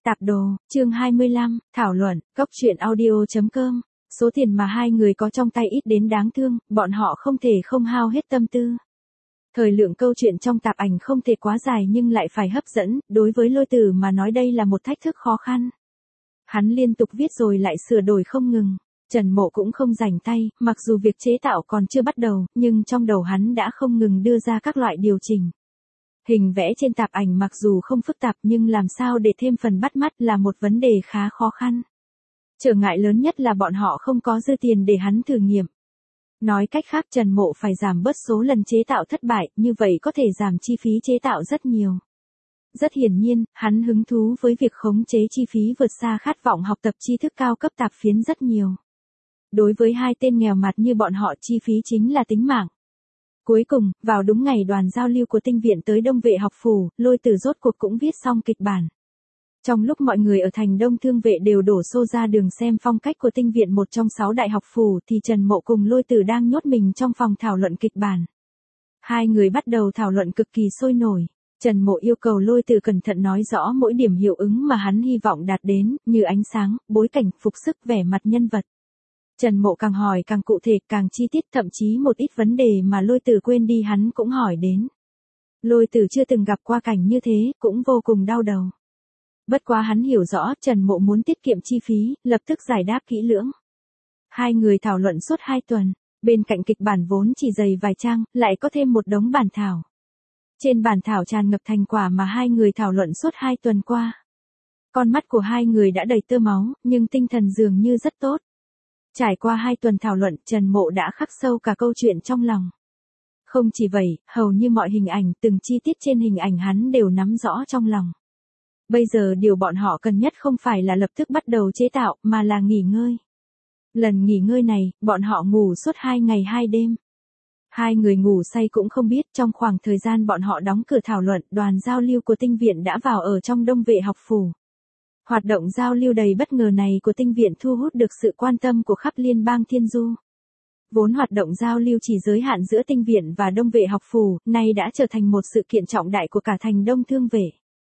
Tạp đồ, chương 25, thảo luận, góc truyện audio.com. Số tiền mà hai người có trong tay ít đến đáng thương, bọn họ không thể không hao hết tâm tư. Thời lượng câu chuyện trong tạp ảnh không thể quá dài nhưng lại phải hấp dẫn, đối với Lôi Tử mà nói đây là một thách thức khó khăn. Hắn liên tục viết rồi lại sửa đổi không ngừng. Trần Mộ cũng không rảnh tay, mặc dù việc chế tạo còn chưa bắt đầu, nhưng trong đầu hắn đã không ngừng đưa ra các loại điều chỉnh. Hình vẽ trên tạp ảnh mặc dù không phức tạp nhưng làm sao để thêm phần bắt mắt là một vấn đề khá khó khăn. Trở ngại lớn nhất là bọn họ không có dư tiền để hắn thử nghiệm. Nói cách khác Trần Mộ phải giảm bớt số lần chế tạo thất bại, như vậy có thể giảm chi phí chế tạo rất nhiều. Rất hiển nhiên, hắn hứng thú với việc khống chế chi phí vượt xa khát vọng học tập tri thức cao cấp tạp phiến rất nhiều. Đối với hai tên nghèo mặt như bọn họ chi phí chính là tính mạng. Cuối cùng, vào đúng ngày đoàn giao lưu của tinh viện tới Đông Vệ học phủ, Lôi Tử rốt cuộc cũng viết xong kịch bản. Trong lúc mọi người ở thành Đông Thương Vệ đều đổ xô ra đường xem phong cách của tinh viện một trong 6 đại học phủ thì Trần Mộ cùng Lôi Tử đang nhốt mình trong phòng thảo luận kịch bản. Hai người bắt đầu thảo luận cực kỳ sôi nổi. Trần Mộ yêu cầu Lôi Tử cẩn thận nói rõ mỗi điểm hiệu ứng mà hắn hy vọng đạt đến, như ánh sáng, bối cảnh, phục sức, vẻ mặt nhân vật. Trần Mộ càng hỏi càng cụ thể, càng chi tiết, thậm chí một ít vấn đề mà Lôi Tử quên đi hắn cũng hỏi đến. Lôi Tử chưa từng gặp qua cảnh như thế, cũng vô cùng đau đầu. Bất quá hắn hiểu rõ Trần Mộ muốn tiết kiệm chi phí, lập tức giải đáp kỹ lưỡng. Hai người thảo luận suốt 2 tuần, bên cạnh kịch bản vốn chỉ dày vài trang, lại có thêm một đống bản thảo. Trên bản thảo tràn ngập thành quả mà hai người thảo luận suốt 2 tuần qua. Con mắt của hai người đã đầy tơ máu, nhưng tinh thần dường như rất tốt. Trải qua 2 tuần thảo luận, Trần Mộ đã khắc sâu cả câu chuyện trong lòng. Không chỉ vậy, hầu như mọi hình ảnh, từng chi tiết trên hình ảnh hắn đều nắm rõ trong lòng. Bây giờ điều bọn họ cần nhất không phải là lập tức bắt đầu chế tạo, mà là nghỉ ngơi. Lần nghỉ ngơi này, bọn họ ngủ suốt 2 ngày 2 đêm. Hai người ngủ say cũng không biết, trong khoảng thời gian bọn họ đóng cửa thảo luận, đoàn giao lưu của tinh viện đã vào ở trong Đông Vệ học phủ. Hoạt động giao lưu đầy bất ngờ này của tinh viện thu hút được sự quan tâm của khắp liên bang Thiên Du. Vốn hoạt động giao lưu chỉ giới hạn giữa tinh viện và Đông Vệ học phủ, nay đã trở thành một sự kiện trọng đại của cả thành Đông Thương Vệ.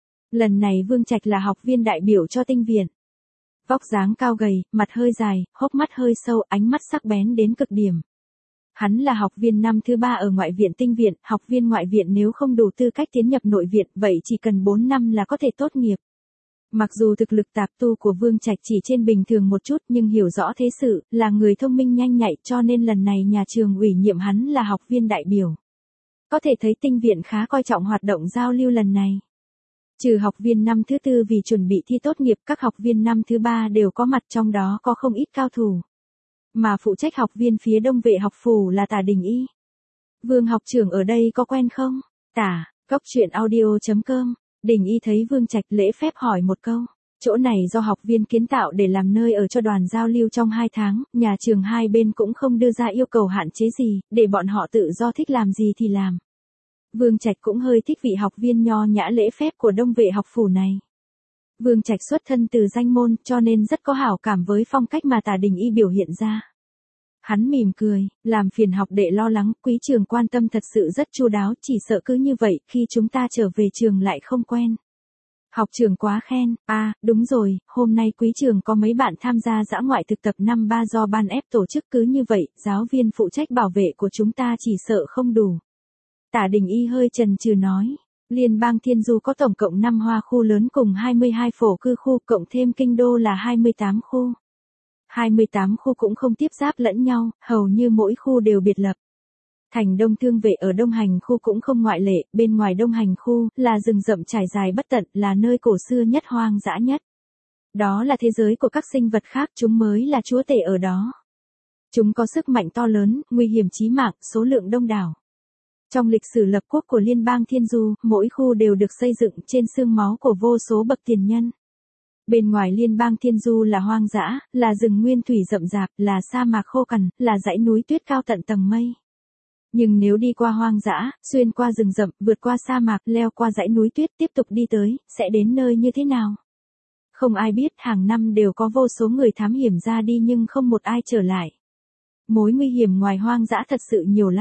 Lần này Vương Trạch là học viên đại biểu cho tinh viện. Vóc dáng cao gầy, mặt hơi dài, hốc mắt hơi sâu, ánh mắt sắc bén đến cực điểm. Hắn là học viên năm thứ 3 ở ngoại viện tinh viện, học viên ngoại viện nếu không đủ tư cách tiến nhập nội viện, vậy chỉ cần 4 năm là có thể tốt nghiệp. Mặc dù thực lực tạp tu của Vương Trạch chỉ trên bình thường một chút nhưng hiểu rõ thế sự, là người thông minh nhanh nhạy cho nên lần này nhà trường ủy nhiệm hắn là học viên đại biểu. Có thể thấy tinh viện khá coi trọng hoạt động giao lưu lần này. Trừ học viên năm thứ 4 vì chuẩn bị thi tốt nghiệp, các học viên năm thứ 3 đều có mặt, trong đó có không ít cao thủ. Mà phụ trách học viên phía Đông Vệ học phủ là Tả Đình Y. Vương học trưởng ở đây có quen không? Tả, góc truyện audio.com. Đình Y thấy Vương Trạch lễ phép hỏi một câu. Chỗ này do học viên kiến tạo để làm nơi ở cho đoàn giao lưu trong 2 tháng, nhà trường hai bên cũng không đưa ra yêu cầu hạn chế gì, để bọn họ tự do thích làm gì thì làm. Vương Trạch cũng hơi thích vị học viên nho nhã lễ phép của Đông Vệ học phủ này. Vương Trạch xuất thân từ danh môn cho nên rất có hảo cảm với phong cách mà Tả Đình Y biểu hiện ra. Hắn mỉm cười, làm phiền học đệ lo lắng, quý trường quan tâm thật sự rất chu đáo, chỉ sợ cứ như vậy, khi chúng ta trở về trường lại không quen. Học trưởng quá khen, đúng rồi, hôm nay quý trường có mấy bạn tham gia dã ngoại thực tập năm 3 do ban ép tổ chức, cứ như vậy, giáo viên phụ trách bảo vệ của chúng ta chỉ sợ không đủ. Tả Đình Y hơi chần chừ nói, liên bang Thiên Du có tổng cộng 5 hoa khu lớn cùng 22 phổ cư khu, cộng thêm kinh đô là 28 khu. 28 khu cũng không tiếp giáp lẫn nhau, hầu như mỗi khu đều biệt lập. Thành Đông Thương Vệ ở Đông Hành khu cũng không ngoại lệ, bên ngoài Đông Hành khu là rừng rậm trải dài bất tận, là nơi cổ xưa nhất, hoang dã nhất. Đó là thế giới của các sinh vật khác, chúng mới là chúa tể ở đó. Chúng có sức mạnh to lớn, nguy hiểm chí mạng, số lượng đông đảo. Trong lịch sử lập quốc của liên bang Thiên Du, mỗi khu đều được xây dựng trên xương máu của vô số bậc tiền nhân. Bên ngoài liên bang Thiên Du là hoang dã, là rừng nguyên thủy rậm rạp, là sa mạc khô cằn, là dãy núi tuyết cao tận tầng mây. Nhưng nếu đi qua hoang dã, xuyên qua rừng rậm, vượt qua sa mạc, leo qua dãy núi tuyết, tiếp tục đi tới, sẽ đến nơi như thế nào? Không ai biết, hàng năm đều có vô số người thám hiểm ra đi nhưng không một ai trở lại. Mối nguy hiểm ngoài hoang dã thật sự nhiều lắm.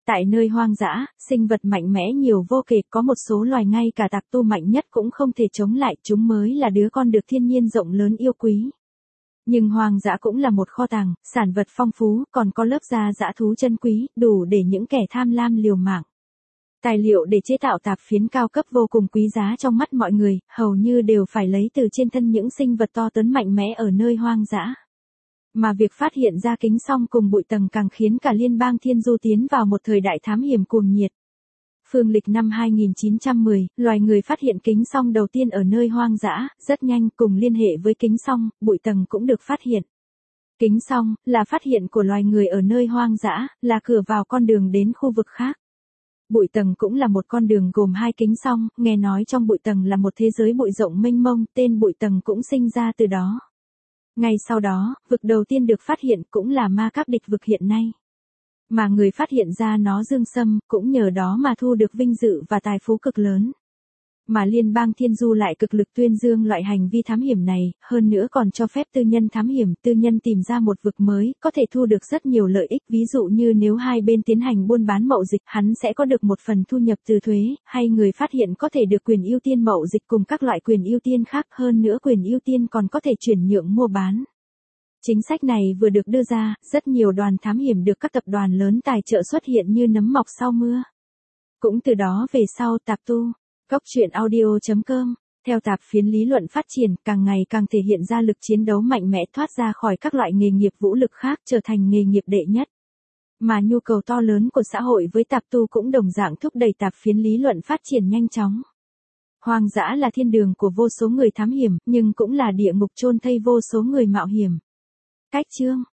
Tại nơi hoang dã, sinh vật mạnh mẽ nhiều vô kể, có một số loài ngay cả tạp tu mạnh nhất cũng không thể chống lại, chúng mới là đứa con được thiên nhiên rộng lớn yêu quý. Nhưng hoang dã cũng là một kho tàng, sản vật phong phú, còn có lớp da dã thú chân quý, đủ để những kẻ tham lam liều mạng. Tài liệu để chế tạo tạp phiến cao cấp vô cùng quý giá trong mắt mọi người, hầu như đều phải lấy từ trên thân những sinh vật to lớn mạnh mẽ ở nơi hoang dã. Mà việc phát hiện ra kính song cùng bụi tầng càng khiến cả liên bang Thiên Du tiến vào một thời đại thám hiểm cuồng nhiệt. Phương lịch năm 2910, loài người phát hiện kính song đầu tiên ở nơi hoang dã, rất nhanh cùng liên hệ với kính song, bụi tầng cũng được phát hiện. Kính song là phát hiện của loài người ở nơi hoang dã, là cửa vào con đường đến khu vực khác. Bụi tầng cũng là một con đường gồm hai kính song, nghe nói trong bụi tầng là một thế giới bụi rộng mênh mông, tên bụi tầng cũng sinh ra từ đó. Ngay sau đó, vực đầu tiên được phát hiện cũng là ma các địch vực hiện nay. Mà người phát hiện ra nó Dương Sâm, cũng nhờ đó mà thu được vinh dự và tài phú cực lớn. Mà liên bang Thiên Du lại cực lực tuyên dương loại hành vi thám hiểm này, hơn nữa còn cho phép tư nhân thám hiểm, tư nhân tìm ra một vực mới, có thể thu được rất nhiều lợi ích, ví dụ như nếu hai bên tiến hành buôn bán mậu dịch, hắn sẽ có được một phần thu nhập từ thuế, hay người phát hiện có thể được quyền ưu tiên mậu dịch cùng các loại quyền ưu tiên khác, hơn nữa quyền ưu tiên còn có thể chuyển nhượng mua bán. Chính sách này vừa được đưa ra, rất nhiều đoàn thám hiểm được các tập đoàn lớn tài trợ xuất hiện như nấm mọc sau mưa. Cũng từ đó về sau tạp tu. Góc truyện audio.com, theo tạp phiến lý luận phát triển, càng ngày càng thể hiện ra lực chiến đấu mạnh mẽ thoát ra khỏi các loại nghề nghiệp vũ lực khác trở thành nghề nghiệp đệ nhất. Mà nhu cầu to lớn của xã hội với tạp tu cũng đồng dạng thúc đẩy tạp phiến lý luận phát triển nhanh chóng. Hoang dã là thiên đường của vô số người thám hiểm, nhưng cũng là địa ngục chôn thây vô số người mạo hiểm. Cách chương